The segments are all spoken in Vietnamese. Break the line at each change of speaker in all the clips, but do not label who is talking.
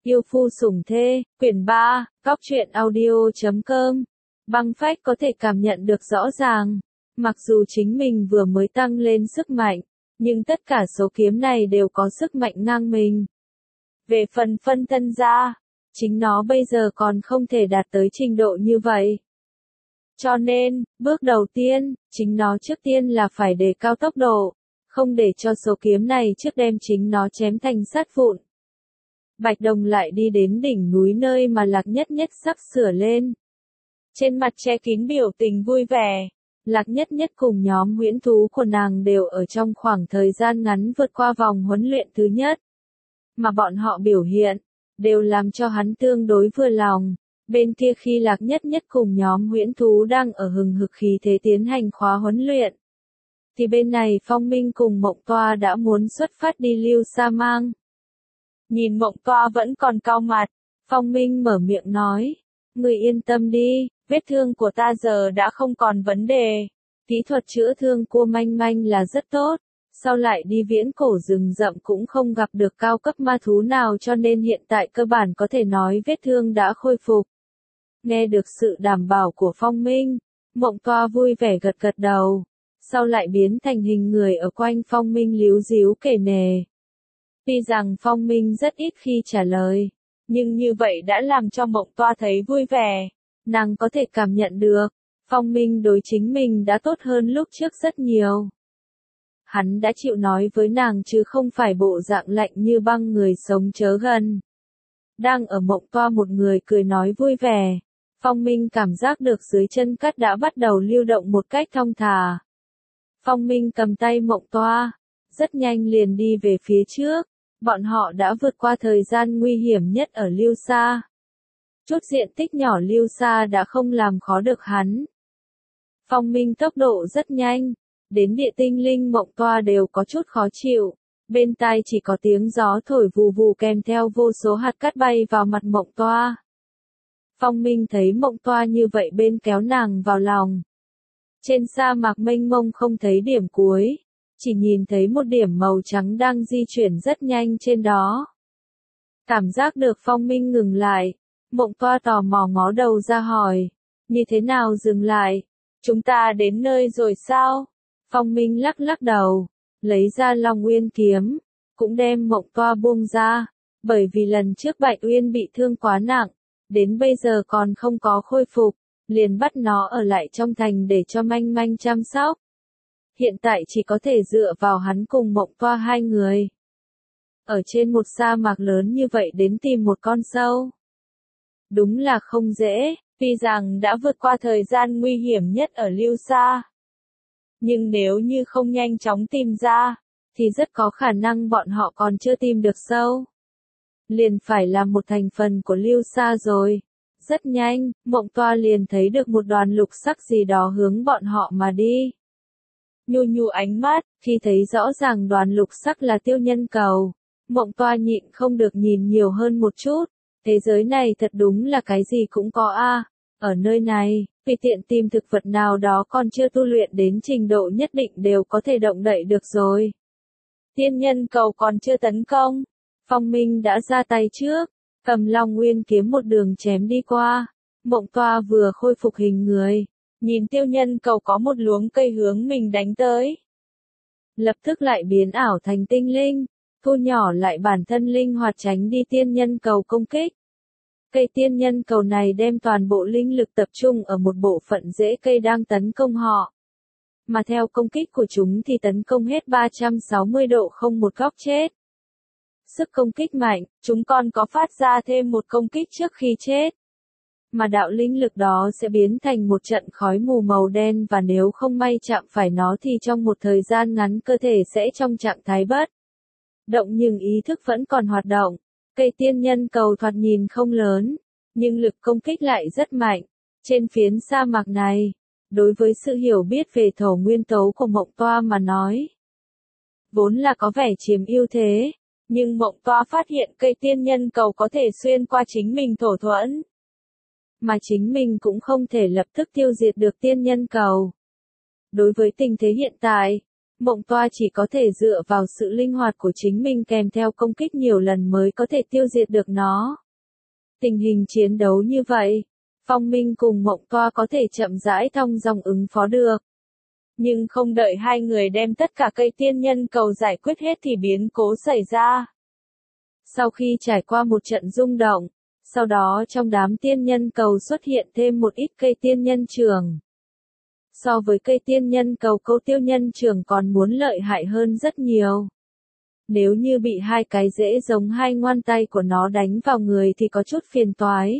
Yêu phu sủng thê, quyển 3, Góc truyện audio.com. Băng phách có thể cảm nhận được rõ ràng. Mặc dù chính mình vừa mới tăng lên sức mạnh, nhưng tất cả số kiếm này đều có sức mạnh ngang mình. Về phần phân thân ra, chính nó bây giờ còn không thể đạt tới trình độ như vậy. Cho nên, bước đầu tiên, chính nó trước tiên là phải đề cao tốc độ, không để cho số kiếm này trước đem chính nó chém thành sát vụn. Bạch Đồng lại đi đến đỉnh núi nơi mà Lạc Nhất Nhất sắp sửa lên. Trên mặt che kín biểu tình vui vẻ, Lạc Nhất Nhất cùng nhóm huyễn thú của nàng đều ở trong khoảng thời gian ngắn vượt qua vòng huấn luyện thứ nhất. Mà bọn họ biểu hiện, đều làm cho hắn tương đối vừa lòng. Bên kia khi Lạc Nhất Nhất cùng nhóm huyễn thú đang ở hừng hực khí thế tiến hành khóa huấn luyện, thì bên này Phong Minh cùng Mộng Toa đã muốn xuất phát đi Lưu Sa Mang. Nhìn Mộng Toa vẫn còn cau mặt, Phong Minh mở miệng nói, người yên tâm đi, vết thương của ta giờ đã không còn vấn đề. Kỹ thuật chữa thương của Manh Manh là rất tốt, sau lại đi viễn cổ rừng rậm cũng không gặp được cao cấp ma thú nào cho nên hiện tại cơ bản có thể nói vết thương đã khôi phục. Nghe được sự đảm bảo của Phong Minh, Mộng Toa vui vẻ gật gật đầu, sau lại biến thành hình người ở quanh Phong Minh líu díu kể nề. Tuy rằng Phong Minh rất ít khi trả lời, nhưng như vậy đã làm cho Mộng Toa thấy vui vẻ. Nàng có thể cảm nhận được, Phong Minh đối chính mình đã tốt hơn lúc trước rất nhiều. Hắn đã chịu nói với nàng chứ không phải bộ dạng lạnh như băng người sống chớ gần. Đang ở Mộng Toa một người cười nói vui vẻ, Phong Minh cảm giác được dưới chân cát đã bắt đầu lưu động một cách thong thả. Phong Minh cầm tay Mộng Toa, rất nhanh liền đi về phía trước. Bọn họ đã vượt qua thời gian nguy hiểm nhất ở Lưu Sa. Chút diện tích nhỏ Lưu Sa đã không làm khó được hắn. Phong Minh tốc độ rất nhanh, đến địa tinh linh Mộng Toa đều có chút khó chịu. Bên tai chỉ có tiếng gió thổi vù vù kèm theo vô số hạt cát bay vào mặt Mộng Toa. Phong Minh thấy Mộng Toa như vậy bên kéo nàng vào lòng. Trên sa mạc mênh mông không thấy điểm cuối, chỉ nhìn thấy một điểm màu trắng đang di chuyển rất nhanh trên đó. Cảm giác được Phong Minh ngừng lại, Mộng Toa tò mò ngó đầu ra hỏi, như thế nào dừng lại? Chúng ta đến nơi rồi sao? Phong Minh lắc lắc đầu, lấy ra Long Uyên kiếm, cũng đem Mộng Toa buông ra, bởi vì lần trước Bạch Uyên bị thương quá nặng, đến bây giờ còn không có khôi phục, liền bắt nó ở lại trong thành để cho Manh Manh chăm sóc. Hiện tại chỉ có thể dựa vào hắn cùng Mộng Toa hai người. Ở trên một sa mạc lớn như vậy đến tìm một con sâu. Đúng là không dễ, tuy rằng đã vượt qua thời gian nguy hiểm nhất ở Lưu Sa. Nhưng nếu như không nhanh chóng tìm ra, thì rất có khả năng bọn họ còn chưa tìm được sâu. Liền phải là một thành phần của Lưu Sa rồi. Rất nhanh, Mộng Toa liền thấy được một đoàn lục sắc gì đó hướng bọn họ mà đi. Nhu nhu ánh mắt, khi thấy rõ ràng đoàn lục sắc là Tiêu Nhân Cầu, Mộng Toa nhịn không được nhìn nhiều hơn một chút. Thế giới này thật đúng là cái gì cũng có a. Ở nơi này, tùy tiện tìm thực vật nào đó còn chưa tu luyện đến trình độ nhất định đều có thể động đậy được rồi. Tiên Nhân Cầu còn chưa tấn công, Phong Minh đã ra tay trước, cầm Long Nguyên kiếm một đường chém đi qua. Mộng Toa vừa khôi phục hình người, nhìn Tiêu Nhân Cầu có một luống cây hướng mình đánh tới. Lập tức lại biến ảo thành tinh linh, thu nhỏ lại bản thân linh hoạt tránh đi Tiên Nhân Cầu công kích. Cây Tiên Nhân Cầu này đem toàn bộ linh lực tập trung ở một bộ phận rễ cây đang tấn công họ. Mà theo công kích của chúng thì tấn công hết 360 độ không một góc chết. Sức công kích mạnh, chúng còn có phát ra thêm một công kích trước khi chết. Mà đạo linh lực đó sẽ biến thành một trận khói mù màu đen và nếu không may chạm phải nó thì trong một thời gian ngắn cơ thể sẽ trong trạng thái bất động nhưng ý thức vẫn còn hoạt động. Cây Tiên Nhân Cầu thoạt nhìn không lớn, nhưng lực công kích lại rất mạnh. Trên phiến sa mạc này, đối với sự hiểu biết về thổ nguyên tố của Mộng Toa mà nói, vốn là có vẻ chiếm ưu thế, nhưng Mộng Toa phát hiện cây Tiên Nhân Cầu có thể xuyên qua chính mình thổ thuẫn. Mà chính mình cũng không thể lập tức tiêu diệt được Tiên Nhân Cầu. Đối với tình thế hiện tại, Mộng toa chỉ có thể dựa vào sự linh hoạt của chính mình kèm theo công kích nhiều lần mới có thể tiêu diệt được nó. Tình hình chiến đấu như vậy, Phong Minh cùng Mộng toa có thể chậm rãi thong dong ứng phó được. Nhưng không đợi hai người đem tất cả cây tiên nhân cầu giải quyết hết thì biến cố xảy ra. Sau khi trải qua một trận rung động, sau đó trong đám tiên nhân cầu xuất hiện thêm một ít cây tiên nhân trường. So với cây tiên nhân cầu, câu tiêu nhân trường còn muốn lợi hại hơn rất nhiều. Nếu như bị hai cái rễ giống hai ngón tay của nó đánh vào người thì có chút phiền toái.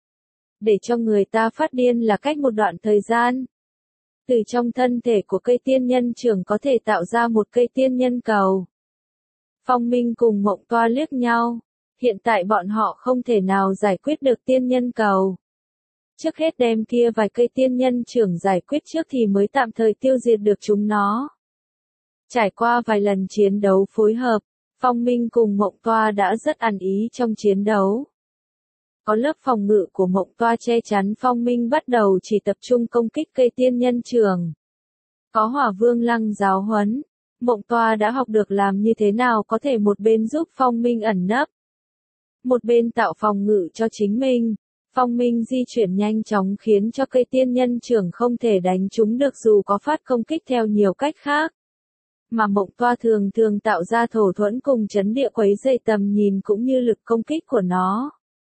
Để cho người ta phát điên là cách một đoạn thời gian. Từ trong thân thể của cây tiên nhân trường có thể tạo ra một cây tiên nhân cầu. Phong Minh cùng Mộng toa liếc nhau. Hiện tại bọn họ không thể nào giải quyết được tiên nhân cầu. Trước hết đem kia vài cây tiên nhân trưởng giải quyết trước thì mới tạm thời tiêu diệt được chúng nó. Trải qua vài lần chiến đấu phối hợp, Phong Minh cùng Mộng toa đã rất ăn ý trong chiến đấu. Có lớp phòng ngự của Mộng toa che chắn, Phong Minh bắt đầu chỉ tập trung công kích cây tiên nhân trường. Có Hỏa Vương Lăng giáo huấn, Mộng toa đã học được làm như thế nào có thể một bên giúp Phong Minh ẩn nấp, một bên tạo phòng ngự cho chính mình. Phong Minh di chuyển nhanh chóng khiến cho cây tiên nhân trường không thể đánh trúng được dù có phát công kích theo nhiều cách khác. Mà Mộng toa thường thường tạo ra thổ thuẫn cùng chấn địa quấy rầy tầm nhìn cũng như lực công kích của nó.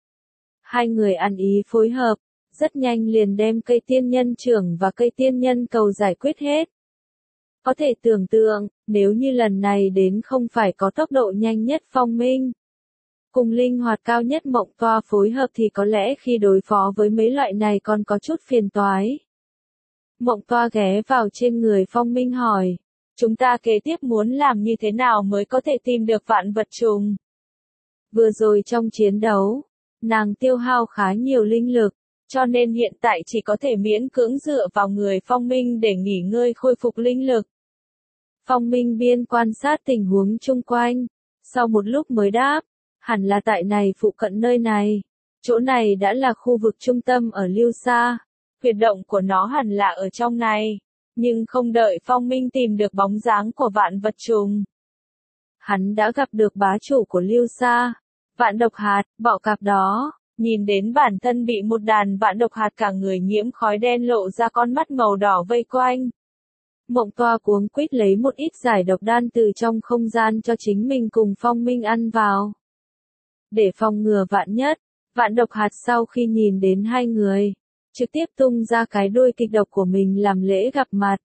Hai người ăn ý phối hợp, rất nhanh liền đem cây tiên nhân trường và cây tiên nhân cầu giải quyết hết. Có thể tưởng tượng, nếu như lần này đến không phải có tốc độ nhanh nhất Phong Minh, cùng linh hoạt cao nhất Mộng toa phối hợp thì có lẽ khi đối phó với mấy loại này còn có chút phiền toái. Mộng toa ghé vào trên người Phong Minh hỏi, chúng ta kế tiếp muốn làm như thế nào mới có thể tìm được vạn vật trùng? Vừa rồi trong chiến đấu, nàng tiêu hao khá nhiều linh lực, cho nên hiện tại chỉ có thể miễn cưỡng dựa vào người Phong Minh để nghỉ ngơi khôi phục linh lực. Phong Minh biên quan sát tình huống chung quanh, sau một lúc mới đáp, hẳn là tại này phụ cận nơi này. Chỗ này đã là khu vực trung tâm ở Lưu Sa, huyệt động của nó hẳn là ở trong này, nhưng không đợi Phong Minh tìm được bóng dáng của vạn vật trùng. Hắn đã gặp được bá chủ của Lưu Sa, vạn độc hạt, bọ cạp đó, nhìn đến bản thân bị một đàn vạn độc hạt cả người nhiễm khói đen lộ ra con mắt màu đỏ vây quanh. Mộng toa cuống quýt lấy một ít giải độc đan từ trong không gian cho chính mình cùng Phong Minh ăn vào. Để phòng ngừa vạn nhất, vạn độc hạt sau khi nhìn đến hai người, trực tiếp tung ra cái đuôi kịch độc của mình làm lễ gặp mặt.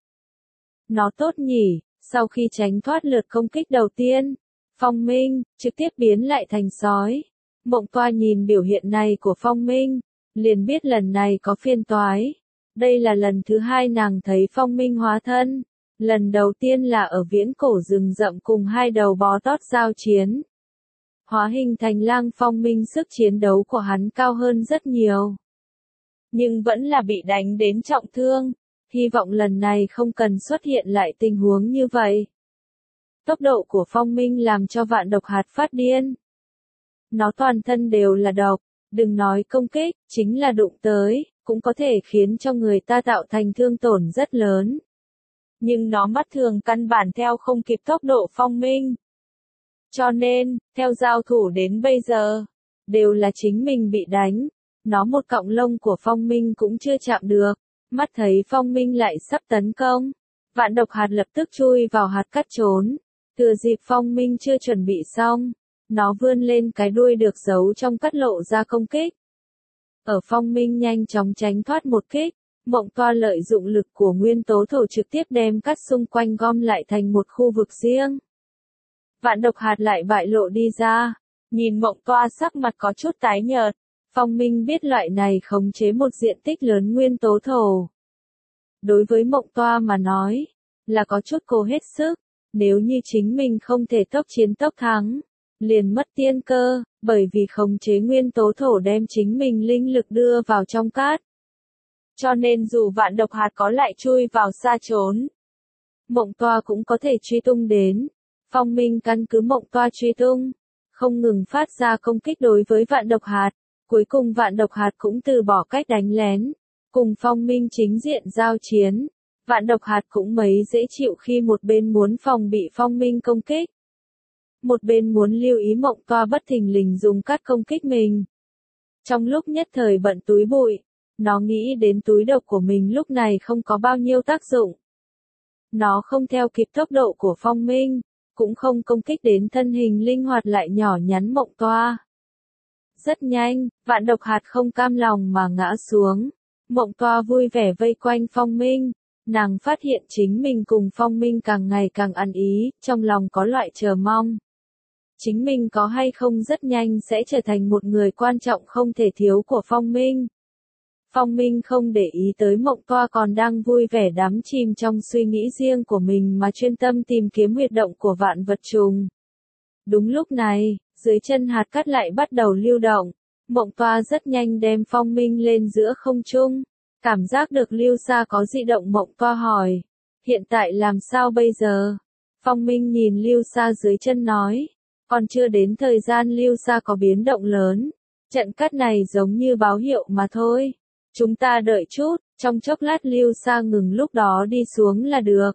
Nó tốt nhỉ, sau khi tránh thoát lượt công kích đầu tiên, Phong Minh trực tiếp biến lại thành sói. Mộng toa nhìn biểu hiện này của Phong Minh, liền biết lần này có phiền toái. Đây là lần thứ hai nàng thấy Phong Minh hóa thân. Lần đầu tiên là ở viễn cổ rừng rậm cùng hai đầu bò tót giao chiến. Hóa hình thành lang, Phong Minh sức chiến đấu của hắn cao hơn rất nhiều. Nhưng vẫn là bị đánh đến trọng thương. Hy vọng lần này không cần xuất hiện lại tình huống như vậy. Tốc độ của Phong Minh làm cho vạn độc hạt phát điên. Nó toàn thân đều là độc, đừng nói công kích, chính là đụng tới, cũng có thể khiến cho người ta tạo thành thương tổn rất lớn. Nhưng nó mắt thường căn bản theo không kịp tốc độ Phong Minh. Cho nên, theo giao thủ đến bây giờ, đều là chính mình bị đánh. Nó một cọng lông của Phong Minh cũng chưa chạm được. Mắt thấy Phong Minh lại sắp tấn công. Vạn độc hạt lập tức chui vào hạt cắt trốn. Thừa dịp Phong Minh chưa chuẩn bị xong, nó vươn lên cái đuôi được giấu trong cắt lộ ra công kích. Ở Phong Minh nhanh chóng tránh thoát một kích, Mộng toa lợi dụng lực của nguyên tố thổ trực tiếp đem cắt xung quanh gom lại thành một khu vực riêng. Vạn độc hạt lại bại lộ đi ra, nhìn Mộng toa sắc mặt có chút tái nhợt. Phong Minh biết loại này khống chế một diện tích lớn nguyên tố thổ. Đối với Mộng toa mà nói, là có chút cố hết sức, nếu như chính mình không thể tốc chiến tốc thắng, liền mất tiên cơ, bởi vì khống chế nguyên tố thổ đem chính mình linh lực đưa vào trong cát. Cho nên dù vạn độc hạt có lại chui vào xa trốn, Mộng toa cũng có thể truy tung đến. Phong Minh căn cứ Mộng toa truy tung, không ngừng phát ra công kích đối với vạn độc hạt. Cuối cùng vạn độc hạt cũng từ bỏ cách đánh lén, cùng Phong Minh chính diện giao chiến. Vạn độc hạt cũng mấy dễ chịu khi một bên muốn phòng bị Phong Minh công kích. Một bên muốn lưu ý Mộng Toa bất thình lình dùng cát công kích mình. Trong lúc nhất thời bận túi bụi, nó nghĩ đến túi độc của mình lúc này không có bao nhiêu tác dụng. Nó không theo kịp tốc độ của Phong Minh, cũng không công kích đến thân hình linh hoạt lại nhỏ nhắn Mộng Toa. Rất nhanh, vạn độc hạt không cam lòng mà ngã xuống. Mộng Toa vui vẻ vây quanh Phong Minh. Nàng phát hiện chính mình cùng Phong Minh càng ngày càng ăn ý, trong lòng có loại chờ mong. Chính mình có hay không rất nhanh sẽ trở thành một người quan trọng không thể thiếu của Phong Minh. Phong Minh không để ý tới Mộng Toa còn đang vui vẻ đắm chìm trong suy nghĩ riêng của mình mà chuyên tâm tìm kiếm huyệt động của vạn vật trùng. Đúng lúc này, dưới chân hạt cát lại bắt đầu lưu động. Mộng Toa rất nhanh đem Phong Minh lên giữa không trung. Cảm giác được Lưu Sa có dị động, Mộng Toa hỏi. Hiện tại làm sao bây giờ? Phong Minh nhìn Lưu Sa dưới chân nói. Còn chưa đến thời gian Lưu Sa có biến động lớn. Trận cát này giống như báo hiệu mà thôi. Chúng ta đợi chút, trong chốc lát Lưu Sa ngừng lúc đó đi xuống là được.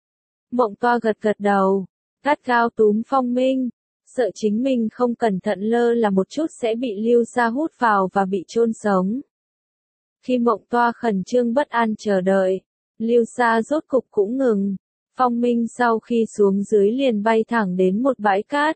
Mộng Toa gật gật đầu. Gắt gao túm Phong Minh. Sợ chính mình không cẩn thận lơ là một chút sẽ bị Lưu Sa hút vào và bị chôn sống. Khi Mộng Toa khẩn trương bất an chờ đợi, Lưu Sa rốt cục cũng ngừng. Phong Minh sau khi xuống dưới liền bay thẳng đến một bãi cát.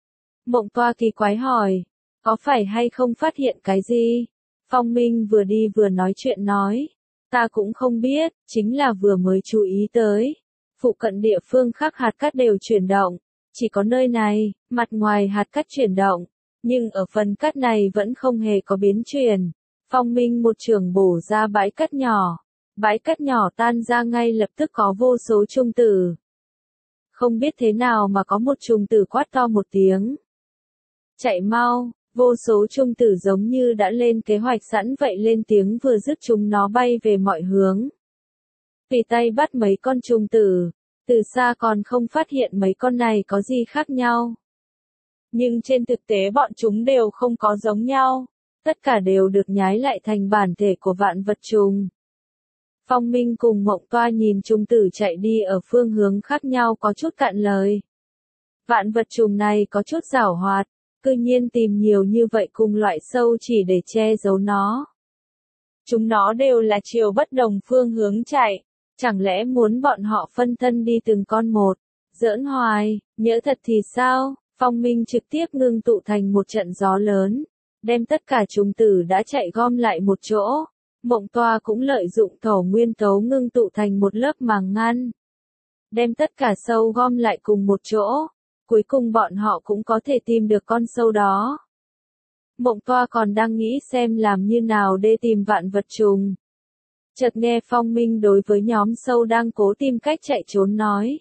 Mộng Toa kỳ quái hỏi, có phải hay không phát hiện cái gì? Phong Minh vừa đi vừa nói chuyện nói, ta cũng không biết, chính là vừa mới chú ý tới. Phụ cận địa phương khác hạt cát đều chuyển động, chỉ có nơi này, mặt ngoài hạt cát chuyển động, nhưng ở phần cát này vẫn không hề có biến chuyển. Phong Minh một chưởng bổ ra bãi cát nhỏ. Bãi cát nhỏ tan ra ngay lập tức có vô số trùng tử. Không biết thế nào mà có một trùng tử quát to một tiếng. Chạy mau, vô số trùng tử giống như đã lên kế hoạch sẵn vậy lên tiếng vừa dứt chúng nó bay về mọi hướng. Tùy tay bắt mấy con trùng tử, từ xa còn không phát hiện mấy con này có gì khác nhau. Nhưng trên thực tế bọn chúng đều không có giống nhau. Tất cả đều được nhái lại thành bản thể của vạn vật trùng. Phong Minh cùng Mộng Toa nhìn trùng tử chạy đi ở phương hướng khác nhau có chút cạn lời. Vạn vật trùng này có chút giảo hoạt, cư nhiên tìm nhiều như vậy cùng loại sâu chỉ để che giấu nó. Chúng nó đều là chiều bất đồng phương hướng chạy, chẳng lẽ muốn bọn họ phân thân đi từng con một, giỡn hoài, nhỡ thật thì sao? Phong Minh trực tiếp ngưng tụ thành một trận gió lớn. Đem tất cả trùng tử đã chạy gom lại một chỗ. Mộng Toa cũng lợi dụng thổ nguyên tố ngưng tụ thành một lớp màng ngăn. Đem tất cả sâu gom lại cùng một chỗ. Cuối cùng bọn họ cũng có thể tìm được con sâu đó. Mộng Toa còn đang nghĩ xem làm như nào để tìm vạn vật trùng. Chợt nghe Phong Minh đối với nhóm sâu đang cố tìm cách chạy trốn nói.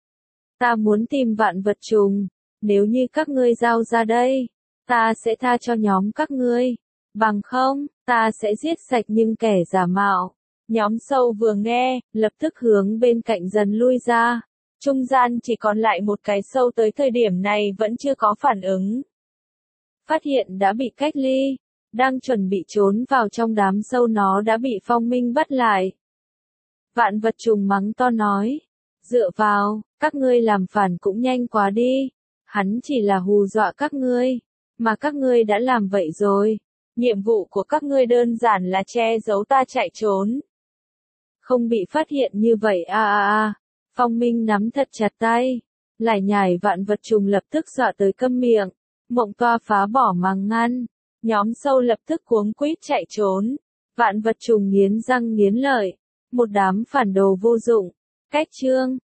Ta muốn tìm vạn vật trùng. Nếu như các ngươi giao ra đây, ta sẽ tha cho nhóm các ngươi. Bằng không, ta sẽ giết sạch những kẻ giả mạo. Nhóm sâu vừa nghe, lập tức hướng bên cạnh dần lui ra. Trung gian chỉ còn lại một cái sâu tới thời điểm này vẫn chưa có phản ứng. Phát hiện đã bị cách ly, đang chuẩn bị trốn vào trong đám sâu nó đã bị Phong Minh bắt lại. Vạn vật trùng mắng to nói, dựa vào, các ngươi làm phản cũng nhanh quá đi. Hắn chỉ là hù dọa các ngươi, mà các ngươi đã làm vậy rồi. Nhiệm vụ của các ngươi đơn giản là che giấu ta chạy trốn. Không bị phát hiện như vậy Phong Minh nắm thật chặt tay. Lải nhải vạn vật trùng lập tức dọa tới câm miệng. Mộng Toa phá bỏ màng ngăn. Nhóm sâu lập tức cuống quýt chạy trốn. Vạn vật trùng nghiến răng nghiến lợi. Một đám phản đồ vô dụng. Cách chương